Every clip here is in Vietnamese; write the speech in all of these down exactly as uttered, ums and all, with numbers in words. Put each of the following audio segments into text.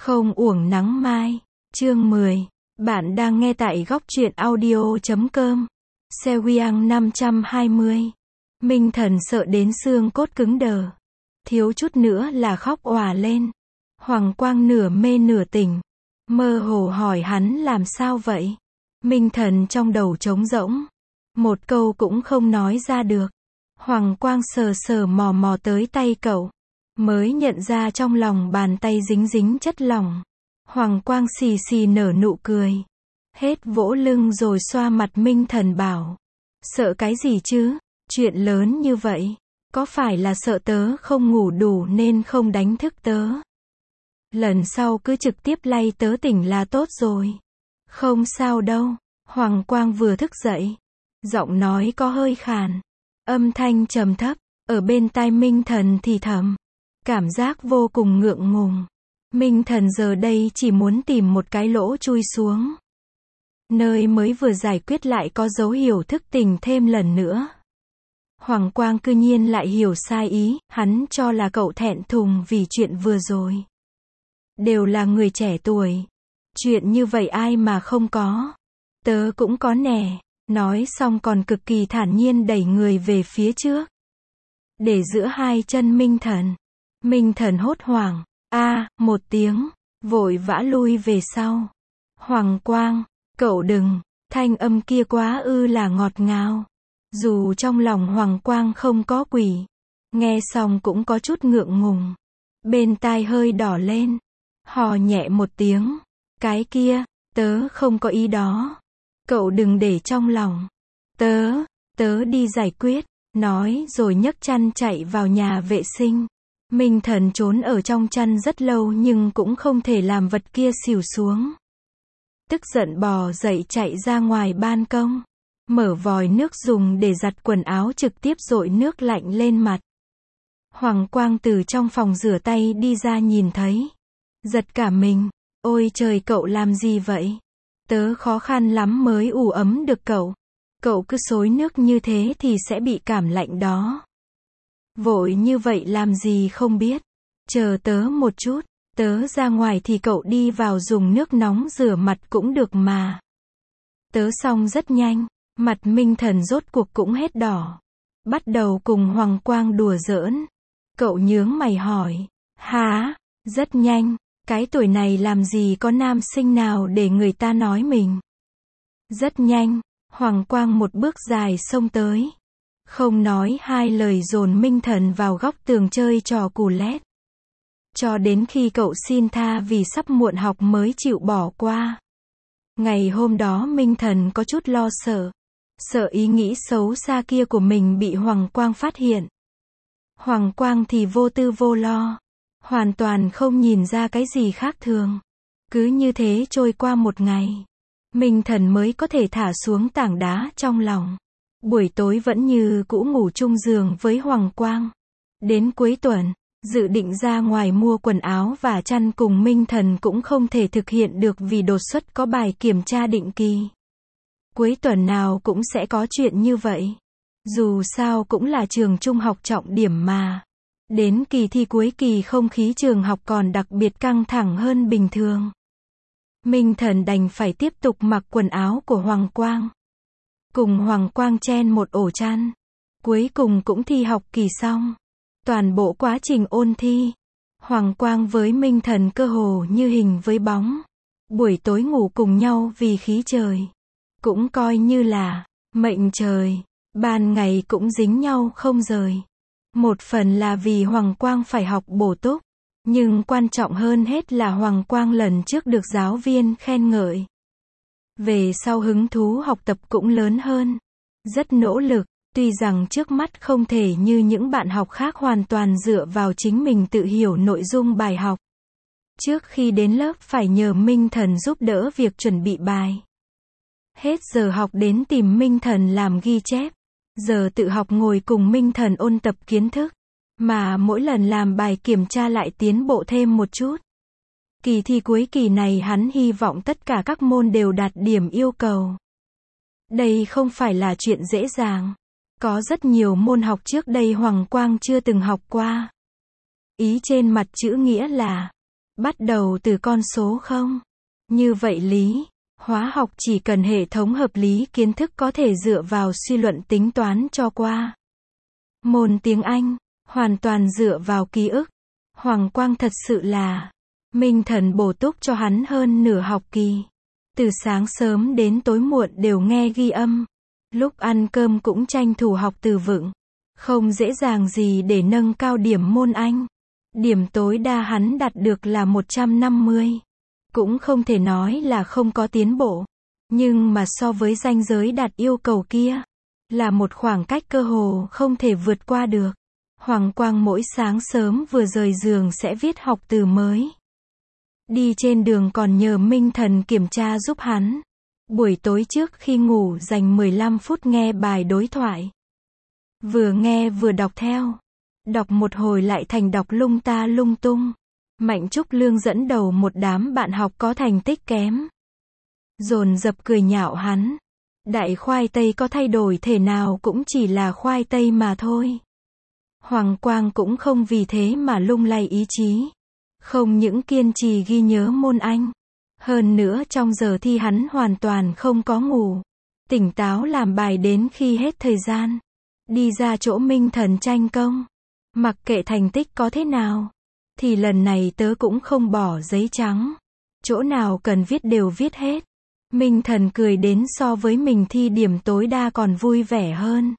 Không uổng nắng mai. Chương mười. Bạn đang nghe tại góc truyện audio chấm com. Seouyang năm trăm hai mươi. Minh Thần sợ đến xương cốt cứng đờ. Thiếu chút nữa là khóc òa lên. Hoàng Quang nửa mê nửa tỉnh. Mơ hồ hỏi hắn làm sao vậy? Minh Thần trong đầu trống rỗng. Một câu cũng không nói ra được. Hoàng Quang sờ sờ mò mò tới tay cậu. Mới nhận ra trong lòng bàn tay dính dính chất lỏng. Hoàng Quang xì xì nở nụ cười. Hết vỗ lưng rồi xoa mặt Minh Thần bảo. Sợ cái gì chứ? Chuyện lớn như vậy. Có phải là sợ tớ không ngủ đủ nên không đánh thức tớ? Lần sau cứ trực tiếp lay tớ tỉnh là tốt rồi. Không sao đâu. Hoàng Quang vừa thức dậy. Giọng nói có hơi khàn. Âm thanh trầm thấp. Ở bên tai Minh Thần thì thầm. Cảm giác vô cùng ngượng ngùng. Minh Thần giờ đây chỉ muốn tìm một cái lỗ chui xuống. Nơi mới vừa giải quyết lại có dấu hiệu thức tỉnh thêm lần nữa. Hoàng Quang cư nhiên lại hiểu sai ý, hắn cho là cậu thẹn thùng vì chuyện vừa rồi. Đều là người trẻ tuổi. Chuyện như vậy ai mà không có. Tớ cũng có nè. Nói xong còn cực kỳ thản nhiên đẩy người về phía trước. Để giữa hai chân Minh Thần. Minh Thần hốt hoảng. A, à, một tiếng. Vội vã lui về sau. Hoàng Quang, cậu đừng. Thanh âm kia quá ư là ngọt ngào. Dù trong lòng Hoàng Quang không có quỷ. Nghe xong cũng có chút ngượng ngùng. Bên tai hơi đỏ lên. Hò nhẹ một tiếng. Cái kia, tớ không có ý đó. Cậu đừng để trong lòng. Tớ, tớ đi giải quyết. Nói rồi nhấc chăn chạy vào nhà vệ sinh. Minh Thần trốn ở trong chăn rất lâu nhưng cũng không thể làm vật kia xỉu xuống. Tức giận bò dậy chạy ra ngoài ban công. Mở vòi nước dùng để giặt quần áo trực tiếp dội nước lạnh lên mặt. Hoàng Quang từ trong phòng rửa tay đi ra nhìn thấy. Giật cả mình. Ôi trời, cậu làm gì vậy? Tớ khó khăn lắm mới ủ ấm được cậu. Cậu cứ xối nước như thế thì sẽ bị cảm lạnh đó. Vội như vậy làm gì không biết. Chờ tớ một chút. Tớ ra ngoài thì cậu đi vào dùng nước nóng rửa mặt cũng được mà. Tớ xong rất nhanh. Mặt Minh Thần rốt cuộc cũng hết đỏ. Bắt đầu cùng Hoàng Quang đùa giỡn. Cậu nhướng mày hỏi. Hả? Rất nhanh. Cái tuổi này làm gì có nam sinh nào để người ta nói mình. Rất nhanh. Hoàng Quang một bước dài xông tới. Không nói hai lời dồn Minh Thần vào góc tường chơi trò cù lét. Cho đến khi cậu xin tha vì sắp muộn học mới chịu bỏ qua. Ngày hôm đó Minh Thần có chút lo sợ. Sợ ý nghĩ xấu xa kia của mình bị Hoàng Quang phát hiện. Hoàng Quang thì vô tư vô lo. Hoàn toàn không nhìn ra cái gì khác thường. Cứ như thế trôi qua một ngày. Minh Thần mới có thể thả xuống tảng đá trong lòng. Buổi tối vẫn như cũ ngủ chung giường với Hoàng Quang. Đến cuối tuần, dự định ra ngoài mua quần áo và chăn cùng Minh Thần cũng không thể thực hiện được vì đột xuất có bài kiểm tra định kỳ. Cuối tuần nào cũng sẽ có chuyện như vậy. Dù sao cũng là trường trung học trọng điểm mà. Đến kỳ thi cuối kỳ không khí trường học còn đặc biệt căng thẳng hơn bình thường. Minh Thần đành phải tiếp tục mặc quần áo của Hoàng Quang. Cùng Hoàng Quang chen một ổ chăn. Cuối cùng cũng thi học kỳ xong. Toàn bộ quá trình ôn thi. Hoàng Quang với Minh Thần cơ hồ như hình với bóng. Buổi tối ngủ cùng nhau vì khí trời. Cũng coi như là mệnh trời. Ban ngày cũng dính nhau không rời. Một phần là vì Hoàng Quang phải học bổ túc. Nhưng quan trọng hơn hết là Hoàng Quang lần trước được giáo viên khen ngợi. Về sau hứng thú học tập cũng lớn hơn. Rất nỗ lực, tuy rằng trước mắt không thể như những bạn học khác hoàn toàn dựa vào chính mình tự hiểu nội dung bài học. Trước khi đến lớp phải nhờ Minh Thần giúp đỡ việc chuẩn bị bài. Hết giờ học đến tìm Minh Thần làm ghi chép. Giờ tự học ngồi cùng Minh Thần ôn tập kiến thức. Mà mỗi lần làm bài kiểm tra lại tiến bộ thêm một chút. Kỳ thi cuối kỳ này hắn hy vọng tất cả các môn đều đạt điểm yêu cầu. Đây không phải là chuyện dễ dàng. Có rất nhiều môn học trước đây Hoàng Quang chưa từng học qua. Ý trên mặt chữ nghĩa là Bắt đầu từ con số không. Như vậy lý, hóa học chỉ cần hệ thống hợp lý kiến thức có thể dựa vào suy luận tính toán cho qua. Môn tiếng Anh, hoàn toàn dựa vào ký ức. Hoàng Quang thật sự là, Minh Thần bổ túc cho hắn hơn nửa học kỳ. Từ sáng sớm đến tối muộn đều nghe ghi âm. Lúc ăn cơm cũng tranh thủ học từ vựng. Không dễ dàng gì để nâng cao điểm môn Anh. Điểm tối đa hắn đạt được là một trăm năm mươi. Cũng không thể nói là không có tiến bộ. Nhưng mà so với ranh giới đạt yêu cầu kia, là một khoảng cách cơ hồ không thể vượt qua được. Hoàng Quang mỗi sáng sớm vừa rời giường sẽ viết học từ mới. Đi trên đường còn nhờ Minh Thần kiểm tra giúp hắn. Buổi tối trước khi ngủ dành mười lăm phút nghe bài đối thoại. Vừa nghe vừa đọc theo. Đọc một hồi lại thành đọc lung ta lung tung. Mạnh Trúc Lương dẫn đầu một đám bạn học có thành tích kém. Dồn dập cười nhạo hắn. Đại khoai tây có thay đổi thể nào cũng chỉ là khoai tây mà thôi. Hoàng Quang cũng không vì thế mà lung lay ý chí. Không những kiên trì ghi nhớ môn Anh. Hơn nữa trong giờ thi hắn hoàn toàn không có ngủ. Tỉnh táo làm bài đến khi hết thời gian. Đi ra chỗ Minh Thần tranh công. Mặc kệ thành tích có thế nào. Thì lần này tớ cũng không bỏ giấy trắng. Chỗ nào cần viết đều viết hết. Minh Thần cười đến so với mình thi điểm tối đa còn vui vẻ hơn.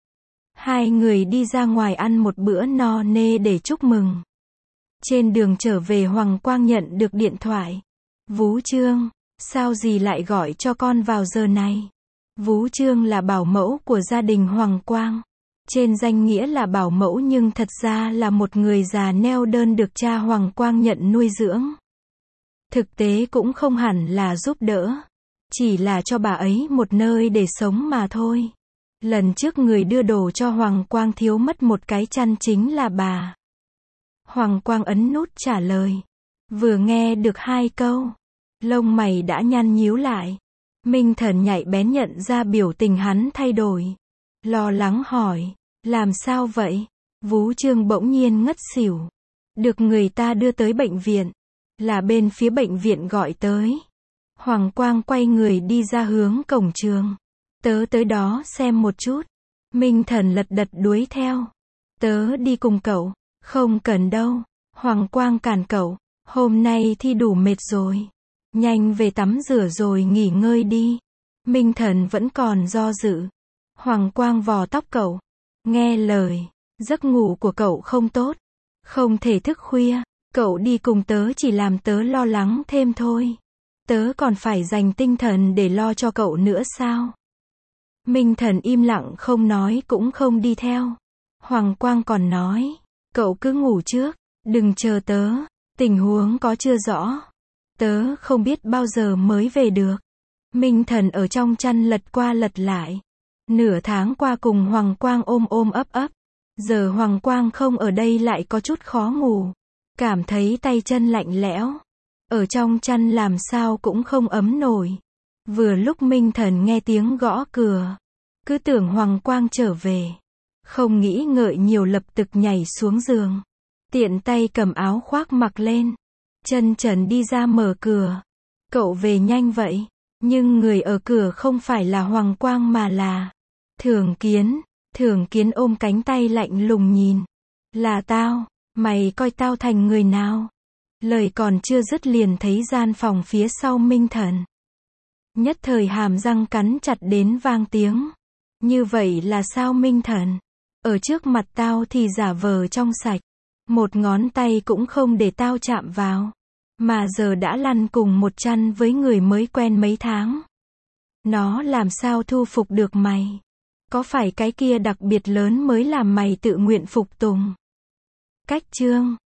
Hai người đi ra ngoài ăn một bữa no nê để chúc mừng. Trên đường trở về Hoàng Quang nhận được điện thoại. Vú Trương, sao dì lại gọi cho con vào giờ này? Vú Trương là bảo mẫu của gia đình Hoàng Quang. Trên danh nghĩa là bảo mẫu nhưng thật ra là một người già neo đơn được cha Hoàng Quang nhận nuôi dưỡng. Thực tế cũng không hẳn là giúp đỡ. Chỉ là cho bà ấy một nơi để sống mà thôi. Lần trước người đưa đồ cho Hoàng Quang thiếu mất một cái chăn chính là bà. Hoàng Quang ấn nút trả lời. Vừa nghe được hai câu, lông mày đã nhăn nhíu lại. Minh Thần nhạy bén nhận ra biểu tình hắn thay đổi. Lo lắng hỏi, làm sao vậy? Vú Trương bỗng nhiên ngất xỉu. Được người ta đưa tới bệnh viện. Là bên phía bệnh viện gọi tới. Hoàng Quang quay người đi ra hướng cổng trường. Tớ tới đó xem một chút. Minh Thần lật đật đuổi theo. Tớ đi cùng cậu. Không cần đâu. Hoàng Quang cản cậu. Hôm nay thi đủ mệt rồi. Nhanh về tắm rửa rồi nghỉ ngơi đi. Minh Thần vẫn còn do dự. Hoàng Quang vò tóc cậu. Nghe lời. Giấc ngủ của cậu không tốt. Không thể thức khuya. Cậu đi cùng tớ chỉ làm tớ lo lắng thêm thôi. Tớ còn phải dành tinh thần để lo cho cậu nữa sao? Minh Thần im lặng không nói cũng không đi theo. Hoàng Quang còn nói. Cậu cứ ngủ trước. Đừng chờ tớ. Tình huống có chưa rõ. Tớ không biết bao giờ mới về được. Minh Thần ở trong chăn lật qua lật lại. Nửa tháng qua cùng Hoàng Quang ôm ôm ấp ấp. Giờ Hoàng Quang không ở đây lại có chút khó ngủ. Cảm thấy tay chân lạnh lẽo. Ở trong chăn làm sao cũng không ấm nổi. Vừa lúc Minh Thần nghe tiếng gõ cửa. Cứ tưởng Hoàng Quang trở về. Không nghĩ ngợi nhiều lập tức nhảy xuống giường. Tiện tay cầm áo khoác mặc lên. Chân trần đi ra mở cửa. Cậu về nhanh vậy. Nhưng người ở cửa không phải là Hoàng Quang mà là Thường Kiến. Thường Kiến ôm cánh tay lạnh lùng nhìn. Là tao. Mày coi tao thành người nào? Lời còn chưa dứt liền thấy gian phòng phía sau Minh Thần. Nhất thời hàm răng cắn chặt đến vang tiếng. Như vậy là sao Minh Thần? Ở trước mặt tao thì giả vờ trong sạch. Một ngón tay cũng không để tao chạm vào. Mà giờ đã lăn cùng một chăn với người mới quen mấy tháng. Nó làm sao thu phục được mày? Có phải cái kia đặc biệt lớn mới làm mày tự nguyện phục tùng? Cách chương